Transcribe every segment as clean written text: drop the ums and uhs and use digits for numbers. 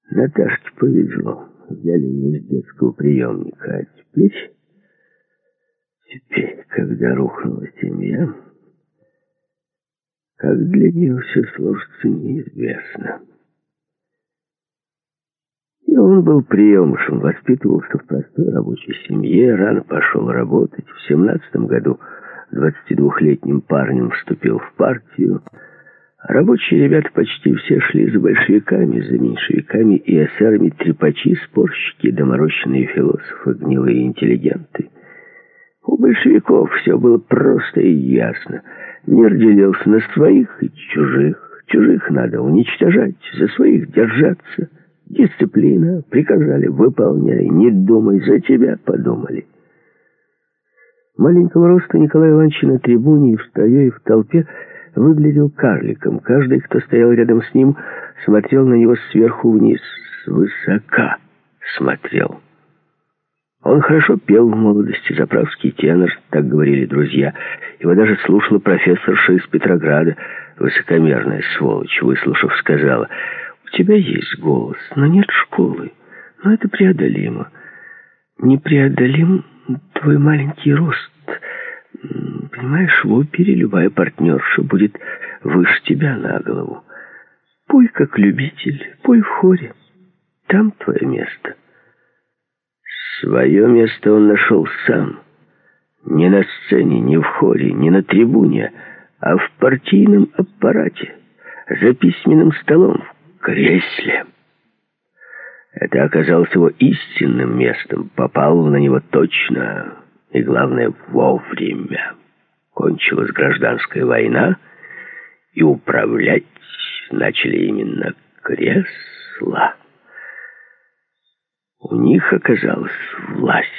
Наташке повезло. Взяли ее с детского приемника. А теперь, когда рухнула семья, как для нее все сложится, неизвестно. И он был приемышем, воспитывался в простой рабочей семье, рано пошел работать. В 17-м году 22-летним парнем вступил в партию. Рабочие ребята почти все шли за большевиками, за меньшевиками и эсерами, трепачи, спорщики, доморощенные философы, гнилые интеллигенты. У большевиков все было просто и ясно. Мир делился на своих и чужих. Чужих надо уничтожать, за своих держаться. Дисциплина, приказали, выполняй, не думай, за тебя подумали. Маленького роста Николай Иванович на трибуне и в строю, и в толпе выглядел карликом. Каждый, кто стоял рядом с ним, смотрел на него сверху вниз, свысока смотрел. Он хорошо пел в молодости, заправский тенор, так говорили друзья. Его даже слушала профессорша из Петрограда, высокомерная сволочь, выслушав, сказала: «У тебя есть голос, но нет школы, но это преодолимо. Непреодолим твой маленький рост. Понимаешь, в опере любая партнерша будет выше тебя на голову. Пой как любитель, пой в хоре. Там твое место». Свое место он нашел сам. Не на сцене, не в хоре, не на трибуне, а в партийном аппарате, за письменным столом, в кресле. Это оказалось его истинным местом. Попал на него точно и, главное, вовремя. Кончилась гражданская война, и управлять начали именно кресла. У них оказалась власть.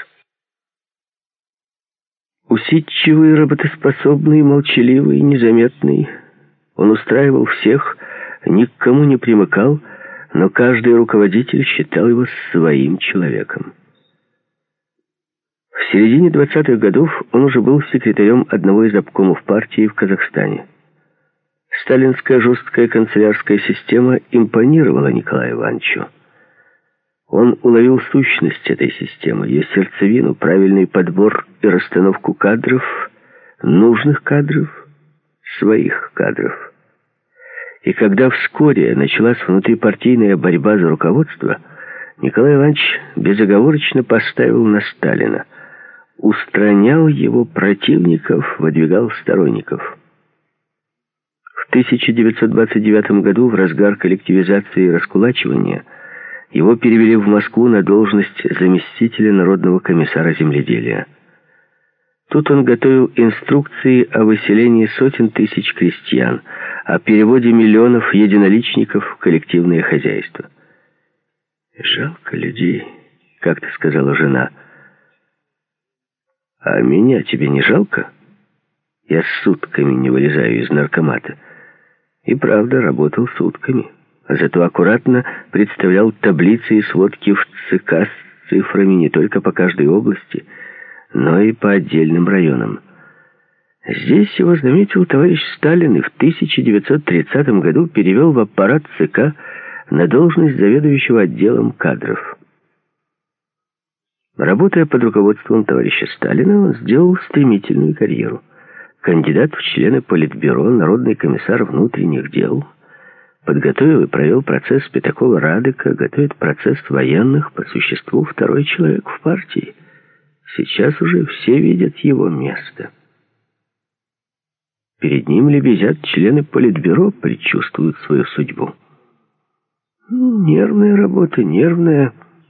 Усидчивый, работоспособный, молчаливый, незаметный, он устраивал всех, ни к кому не примыкал, но каждый руководитель считал его своим человеком. В середине 20-х годов он уже был секретарем одного из обкомов партии в Казахстане. Сталинская жесткая канцелярская система импонировала Николаю Ивановичу. Он уловил сущность этой системы, ее сердцевину, правильный подбор и расстановку кадров, нужных кадров, своих кадров. И когда вскоре началась внутрипартийная борьба за руководство, Николай Иванович безоговорочно поставил на Сталина, устранял его противников, выдвигал сторонников. В 1929 году, в разгар коллективизации и раскулачивания, его перевели в Москву на должность заместителя народного комиссара земледелия. Тут он готовил инструкции о выселении сотен тысяч крестьян, о переводе миллионов единоличников в коллективное хозяйство. «Жалко людей», — как-то сказала жена. «А меня тебе не жалко? Я сутками не вылезаю из наркомата». И правда, работал сутками. Зато аккуратно представлял таблицы и сводки в ЦК с цифрами не только по каждой области, но и по отдельным районам. Здесь его заметил товарищ Сталин и в 1930 году перевел в аппарат ЦК на должность заведующего отделом кадров. Работая под руководством товарища Сталина, он сделал стремительную карьеру. Кандидат в члены Политбюро, народный комиссар внутренних дел, подготовил и провел процесс Пятакова-Радека, готовит процесс военных, по существу второй человек в партии. Сейчас уже все видят его место. Перед ним лебезят члены Политбюро, предчувствуют свою судьбу. Нервная работа, нервная.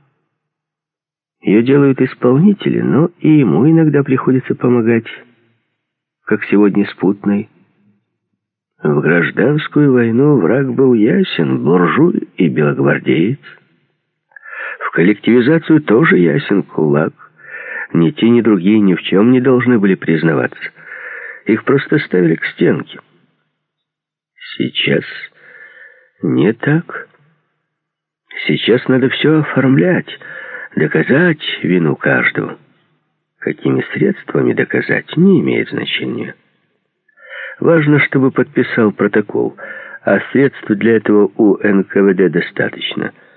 Ее делают исполнители, но и ему иногда приходится помогать, как сегодня Спутной. В гражданскую войну враг был ясен, буржуй и белогвардеец. В коллективизацию тоже ясен кулак. Ни те, ни другие ни в чем не должны были признаваться. Их просто ставили к стенке. Сейчас не так. Сейчас надо все оформлять, доказать вину каждого. Какими средствами доказать, не имеет значения. Важно, чтобы подписал протокол, а средств для этого у НКВД достаточно.